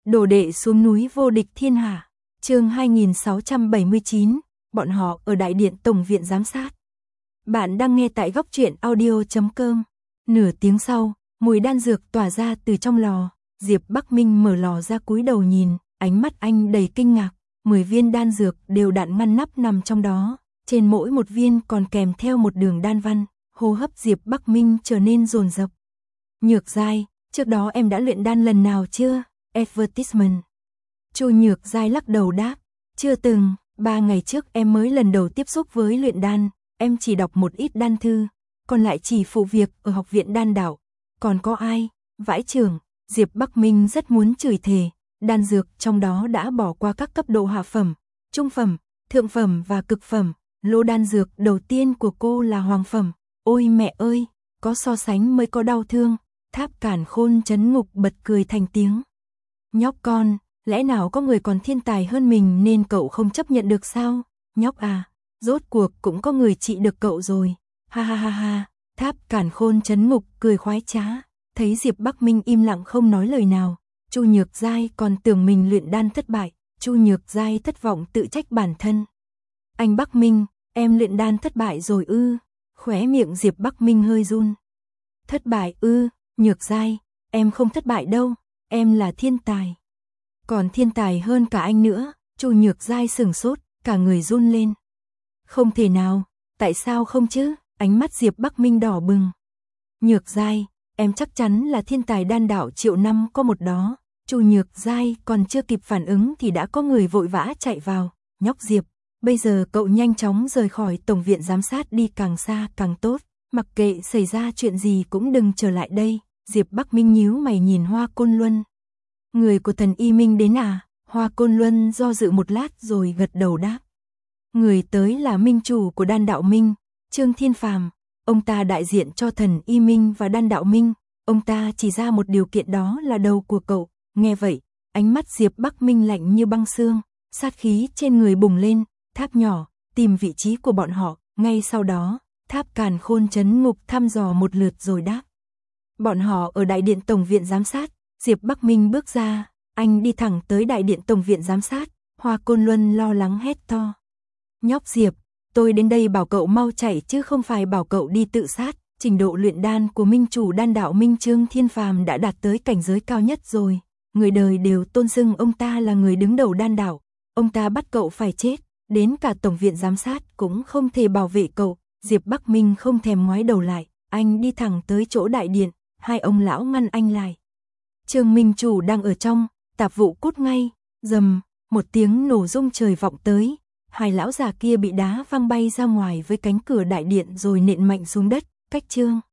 Đồ đệ xuống núi vô địch thiên hạ. Chương 2679, bọn họ ở đại điện tổng viện giám sát. Bạn đang nghe tại góc truyện audio.com. Nửa tiếng sau, mùi đan dược tỏa ra từ trong lò. Diệp Bắc Minh mở lò ra cúi đầu nhìn, ánh mắt anh đầy kinh ngạc. 10 viên đan dược đều đặn ngăn nắp nằm trong đó. Trên mỗi một viên còn kèm theo một đường đan văn. Hô hấp Diệp Bắc Minh trở nên dồn dập. Nhược Giai, trước đó em đã luyện đan lần nào chưa? Advertisement. Chu Nhược Giai lắc đầu đáp, chưa từng, 3 ngày trước em mới lần đầu tiếp xúc với luyện đan, em chỉ đọc một ít đan thư, còn lại chỉ phụ việc ở học viện đan đạo. Còn có ai? Vãi trưởng. Diệp Bắc Minh rất muốn chửi thề, đan dược trong đó đã bỏ qua các cấp độ hạ phẩm, trung phẩm, thượng phẩm và cực phẩm. Lô đan dược đầu tiên của cô là hoàng phẩm. Ôi mẹ ơi, có so sánh mới có đau thương. Tháp Cản Khôn Chấn Ngục bật cười thành tiếng. Nhóc con, lẽ nào có người còn thiên tài hơn mình nên cậu không chấp nhận được sao? Nhóc à, rốt cuộc cũng có người trị được cậu rồi. Ha ha ha ha, Tháp Cản Khôn Chấn Ngục cười khoái trá. Thấy Diệp Bắc Minh im lặng không nói lời nào, Chu Nhược Giai còn tưởng mình luyện đan thất bại. Chu Nhược Giai thất vọng tự trách bản thân. Anh Bắc Minh, em luyện đan thất bại rồi ư? Khóe miệng Diệp Bắc Minh hơi run. Thất bại ư? Nhược Giai, em không thất bại đâu, em là thiên tài. Còn thiên tài hơn cả anh nữa. Chu Nhược Giai sửng sốt, cả người run lên. Không thể nào, tại sao không chứ? Ánh mắt Diệp Bắc Minh đỏ bừng. Nhược Giai, em chắc chắn là thiên tài đan đạo triệu năm có một đó. Chu Nhược Giai còn chưa kịp phản ứng thì đã có người vội vã chạy vào. Nhóc Diệp, bây giờ cậu nhanh chóng rời khỏi tổng viện giám sát đi càng xa càng tốt. Mặc kệ xảy ra chuyện gì cũng đừng trở lại đây. Diệp Bắc Minh nhíu mày nhìn Hoa Côn Luân. Người của thần Y Minh đến à? Hoa Côn Luân do dự một lát rồi gật đầu đáp. Người tới là minh chủ của đan đạo Minh, Trương Thiên Phàm. Ông ta đại diện cho thần Y Minh và đan đạo Minh. Ông ta chỉ ra một điều kiện, đó là đầu của cậu. Nghe vậy, ánh mắt Diệp Bắc Minh lạnh như băng xương, sát khí trên người bùng lên. Tháp nhỏ, tìm vị trí của bọn họ. Ngay sau đó, Tháp Càn Khôn Chấn Ngục thăm dò một lượt rồi đáp. Bọn họ ở đại điện tổng viện giám sát. Diệp Bắc Minh bước ra, anh đi thẳng tới đại điện tổng viện giám sát. Hoa Côn Luân lo lắng hét to. Nhóc Diệp, tôi đến đây bảo cậu mau chạy chứ không phải bảo cậu đi tự sát. Trình độ luyện đan của minh chủ đan đạo Minh Trương Thiên Phàm đã đạt tới cảnh giới cao nhất rồi. Người đời đều tôn xưng ông ta là người đứng đầu đan đạo. Ông ta bắt cậu phải chết, đến cả tổng viện giám sát cũng không thể bảo vệ cậu. Diệp Bắc Minh không thèm ngoái đầu lại, anh đi thẳng tới chỗ đại điện. Hai ông lão ngăn anh lại. Trương minh chủ đang ở trong, tạp vụ cút ngay. Rầm, một tiếng nổ rung trời vọng tới. Hai lão già kia bị đá văng bay ra ngoài với cánh cửa đại điện rồi nện mạnh xuống đất. Cách Trương